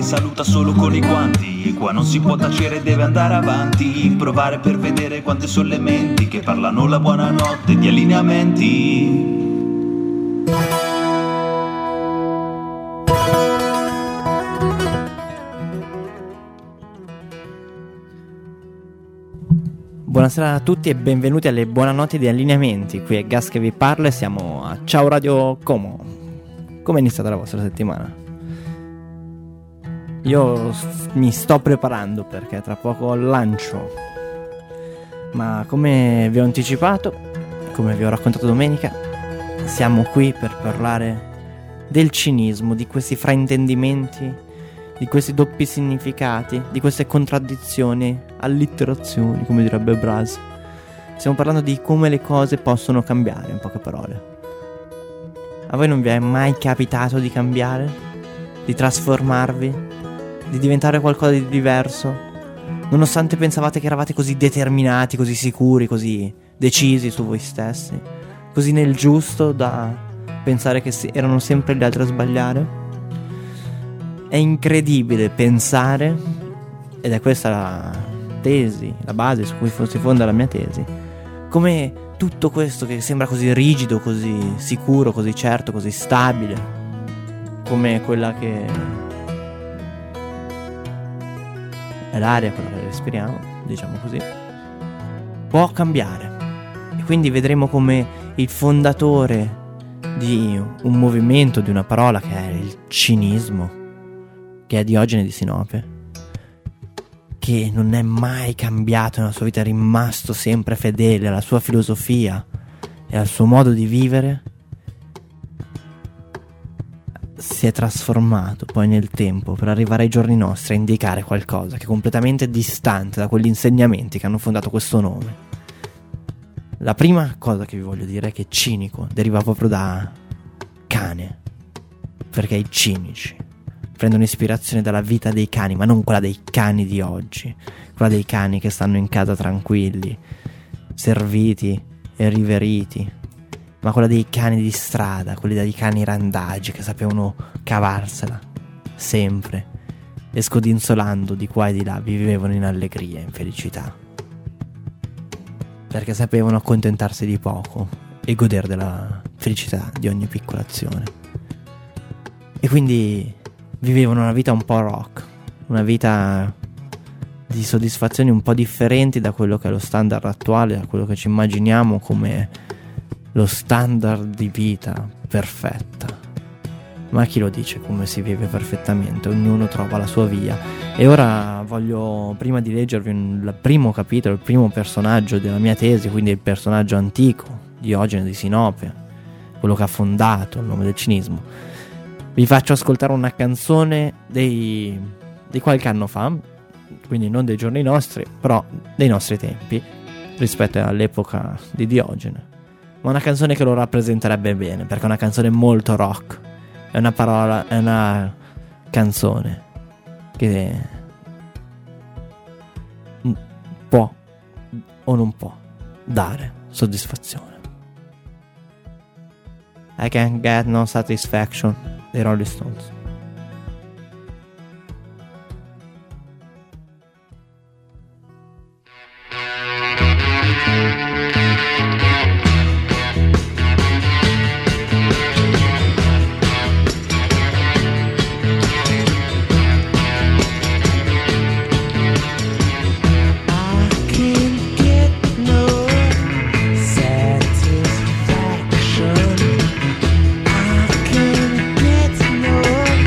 che saluta solo con i guanti. E qua non si può tacere, deve andare avanti. Provare per vedere quante sono le menti che parlano la buonanotte di allineamenti. Buonasera a tutti e benvenuti alle buonanotti di allineamenti. Qui è Gas che vi parla e siamo a Ciao Radio Como. Come è iniziata la vostra settimana? Io mi sto preparando perché tra poco lancio. Ma come vi ho anticipato, come vi ho raccontato domenica, siamo qui per parlare del cinismo, di questi fraintendimenti, di questi doppi significati, di queste contraddizioni, allitterazioni, come direbbe Braz. Stiamo parlando di come le cose possono cambiare, in poche parole. A voi non vi è mai capitato di cambiare? Di trasformarvi? Di diventare qualcosa di diverso? Nonostante pensavate che eravate così determinati, così sicuri, così decisi su voi stessi? Così nel giusto da pensare che erano sempre gli altri a sbagliare? È incredibile pensare, ed è questa la tesi, la base su cui si fonda la mia tesi, come tutto questo che sembra così rigido, così sicuro, così certo, così stabile, come quella che è l'aria, quella che respiriamo, diciamo così, può cambiare. E quindi vedremo come il fondatore di un movimento, di una parola che è il cinismo, che è Diogene di Sinope, che non è mai cambiato nella sua vita, è rimasto sempre fedele alla sua filosofia e al suo modo di vivere, si è trasformato poi nel tempo per arrivare ai giorni nostri a indicare qualcosa che è completamente distante da quegli insegnamenti che hanno fondato questo nome. La prima cosa che vi voglio dire è che cinico deriva proprio da cane, perché i cinici prendono ispirazione dalla vita dei cani, ma non quella dei cani di oggi, quella dei cani che stanno in casa tranquilli, serviti e riveriti, ma quella dei cani di strada, quelli dei cani randagi che sapevano cavarsela sempre e scodinzolando di qua e di là vivevano in allegria e in felicità, perché sapevano accontentarsi di poco e godere della felicità di ogni piccola azione. E quindi vivevano una vita un po' rock, una vita di soddisfazioni un po' differenti da quello che è lo standard attuale, da quello che ci immaginiamo come lo standard di vita perfetta. Ma chi lo dice come si vive perfettamente? Ognuno trova la sua via. E ora voglio, prima di leggervi il primo capitolo, il primo personaggio della mia tesi, quindi il personaggio antico, Diogene di Sinope, quello che ha fondato il nome del cinismo, vi faccio ascoltare una canzone di qualche anno fa, quindi non dei giorni nostri, però dei nostri tempi, rispetto all'epoca di Diogene. Ma una canzone che lo rappresenterebbe bene, perché è una canzone molto rock, è una canzone che può o non può dare soddisfazione. I can't get no satisfaction dei Rolling Stones. Satisfaction. I can't get no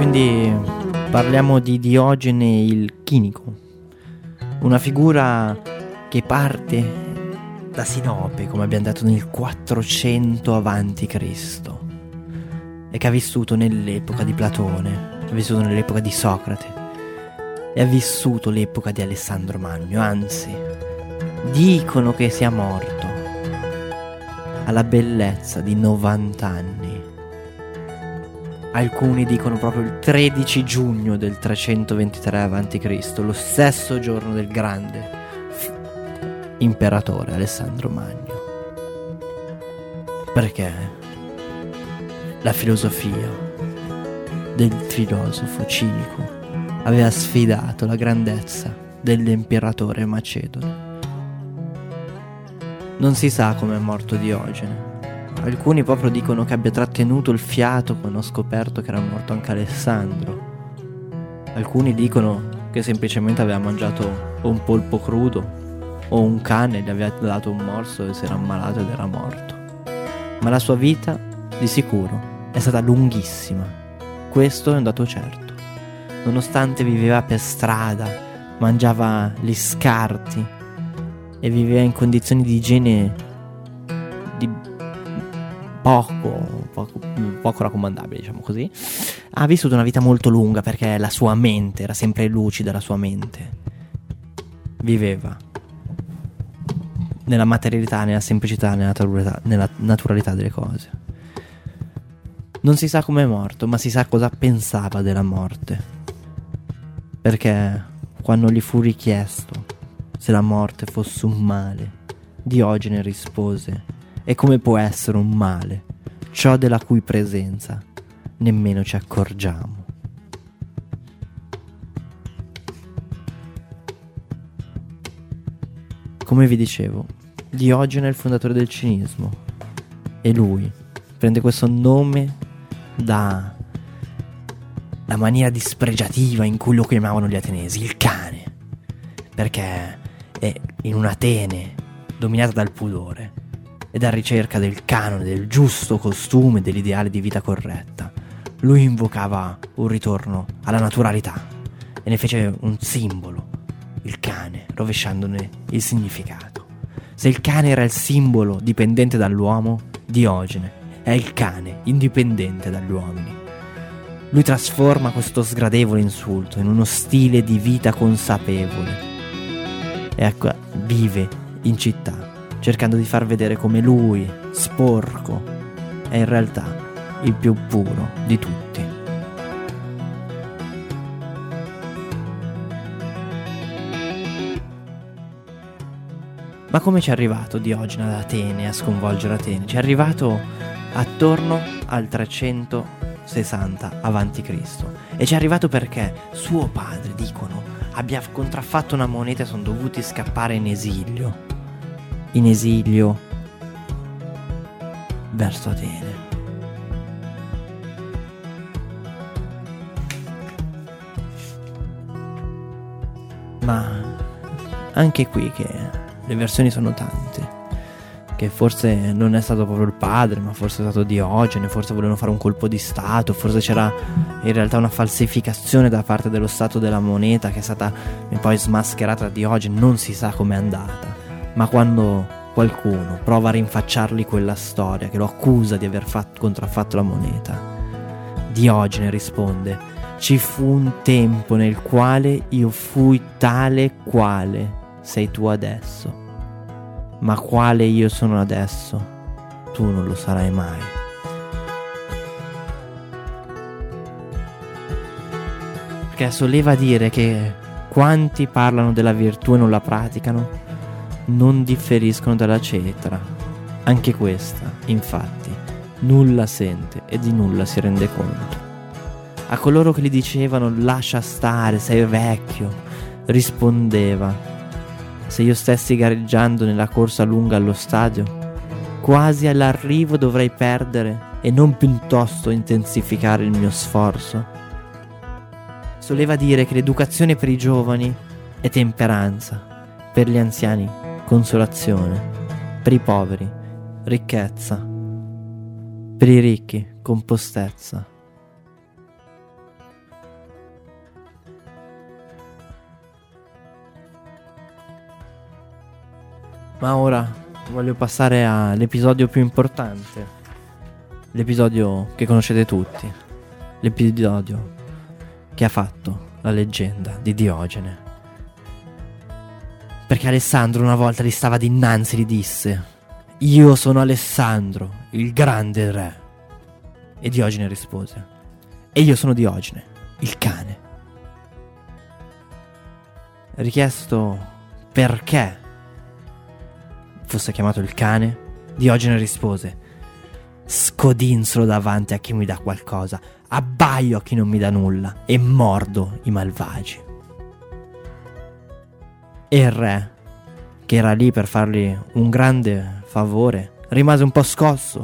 Quindi parliamo di Diogene il Chinico, una figura che parte da Sinope, come abbiamo detto, nel 400 avanti Cristo, e che ha vissuto nell'epoca di Platone, ha vissuto nell'epoca di Socrate e ha vissuto l'epoca di Alessandro Magno. Anzi, dicono che sia morto alla bellezza di 90 anni. Alcuni dicono proprio il 13 giugno del 323 a.C., lo stesso giorno del grande imperatore Alessandro Magno. Perché la filosofia del filosofo cinico aveva sfidato la grandezza dell'imperatore macedone. Non si sa come è morto Diogene. Alcuni proprio dicono che abbia trattenuto il fiato quando ha scoperto che era morto anche Alessandro. Alcuni dicono che semplicemente aveva mangiato un polpo crudo o un cane gli aveva dato un morso e si era ammalato ed era morto. Ma la sua vita, di sicuro, è stata lunghissima. Questo è un dato certo. Nonostante viveva per strada, mangiava gli scarti e viveva in condizioni di igiene di poco raccomandabile, diciamo così, ha vissuto una vita molto lunga perché la sua mente era sempre lucida, la sua mente viveva nella materialità, nella semplicità, nella naturalità delle cose. Non si sa come è morto, ma si sa cosa pensava della morte, perché quando gli fu richiesto se la morte fosse un male, Diogene rispose: e come può essere un male ciò della cui presenza nemmeno ci accorgiamo? Come vi dicevo, Diogene è il fondatore del cinismo e lui prende questo nome da la maniera dispregiativa in cui lo chiamavano gli ateniesi, il cane, perché è in un'Atene dominata dal pudore e dalla ricerca del canone, del giusto costume, dell'ideale di vita corretta. Lui invocava un ritorno alla naturalità e ne fece un simbolo, il cane, rovesciandone il significato. Se il cane era il simbolo dipendente dall'uomo, Diogene è il cane indipendente dagli uomini. Lui trasforma questo sgradevole insulto in uno stile di vita consapevole e ecco, vive in città cercando di far vedere come lui, sporco, è in realtà il più puro di tutti. Ma come ci è arrivato Diogene ad Atene, a sconvolgere Atene? Ci è arrivato attorno al 360 a.C. e ci è arrivato perché suo padre, dicono, abbia contraffatto una moneta e sono dovuti scappare in esilio verso Atene. Ma anche qui che le versioni sono tante, che forse non è stato proprio il padre, ma forse è stato Diogene, forse volevano fare un colpo di stato, forse c'era in realtà una falsificazione da parte dello stato della moneta che è stata poi smascherata da Diogene, non si sa com'è andata. Ma quando qualcuno prova a rinfacciargli quella storia, che lo accusa di aver contraffatto la moneta, Diogene risponde: ci fu un tempo nel quale io fui tale quale sei tu adesso, ma quale io sono adesso tu non lo sarai mai. Perché soleva dire che quanti parlano della virtù e non la praticano non differiscono dalla cetra. Anche questa, infatti, nulla sente e di nulla si rende conto. A coloro che gli dicevano lascia stare, sei vecchio, rispondeva: se io stessi gareggiando nella corsa lunga allo stadio, quasi all'arrivo dovrei perdere e non piuttosto intensificare il mio sforzo. Soleva dire che l'educazione per i giovani è temperanza, per gli anziani consolazione, per i poveri ricchezza, per i ricchi compostezza. Ma ora voglio passare all'episodio più importante, l'episodio che conoscete tutti, l'episodio che ha fatto la leggenda di Diogene. Perché Alessandro una volta gli stava dinanzi e gli disse: io sono Alessandro, il grande re. E Diogene rispose: e io sono Diogene, il cane. Richiesto perché fosse chiamato il cane, Diogene rispose: scodinzolo davanti a chi mi dà qualcosa, abbaio a chi non mi dà nulla e mordo i malvagi. E il re, che era lì per fargli un grande favore, rimase un po' scosso,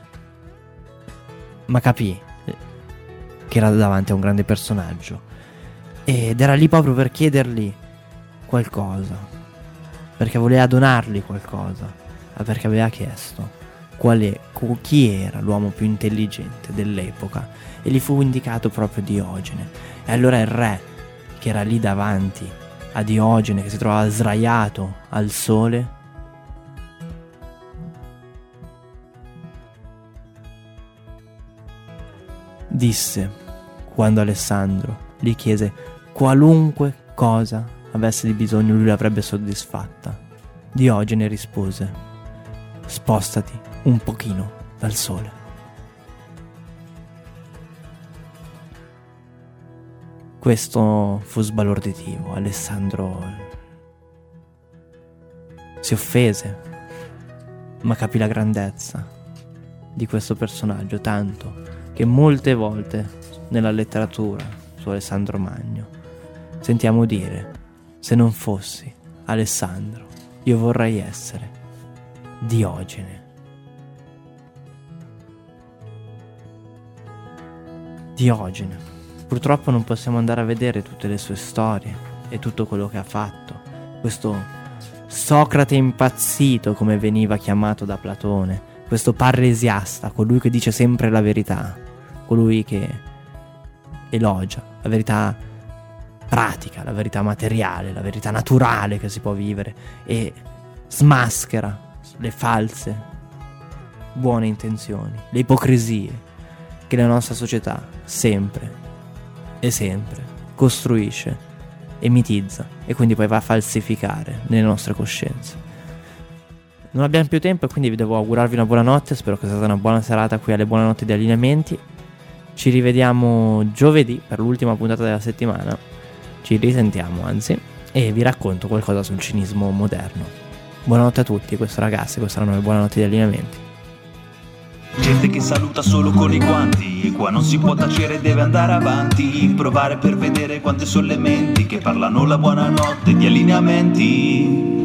ma capì che era davanti a un grande personaggio ed era lì proprio per chiedergli qualcosa, perché voleva donargli qualcosa, perché aveva chiesto chi era l'uomo più intelligente dell'epoca, e gli fu indicato proprio Diogene. E allora il re, che era lì davanti a Diogene, che si trovava sdraiato al sole, disse, quando Alessandro gli chiese qualunque cosa avesse di bisogno, lui l'avrebbe soddisfatta, Diogene rispose: spostati un pochino dal sole. Questo fu sbalorditivo. Alessandro si offese, ma capì la grandezza di questo personaggio, tanto che molte volte nella letteratura su Alessandro Magno sentiamo dire: se non fossi Alessandro, io vorrei essere Diogene. Diogene. Purtroppo non possiamo andare a vedere tutte le sue storie e tutto quello che ha fatto. Questo Socrate impazzito, come veniva chiamato da Platone, questo parresiasta, colui che dice sempre la verità, colui che elogia la verità pratica, la verità materiale, la verità naturale che si può vivere, e smaschera le false buone intenzioni, le ipocrisie che la nostra società sempre e sempre costruisce e mitizza, e quindi poi va a falsificare nelle nostre coscienze. Non abbiamo più tempo e quindi vi devo augurarvi una buona notte. Spero che sia stata una buona serata qui alle Buonanotte di Allineamenti. Ci rivediamo giovedì per l'ultima puntata della settimana. Ci risentiamo anzi, e vi racconto qualcosa sul cinismo moderno. Buonanotte a tutti, questo ragazzi, queste erano le Buonanotte di Allineamenti. Gente che saluta solo con i guanti, qua non si può tacere, deve andare avanti, provare per vedere quante sono le menti che parlano la buonanotte di Allineamenti.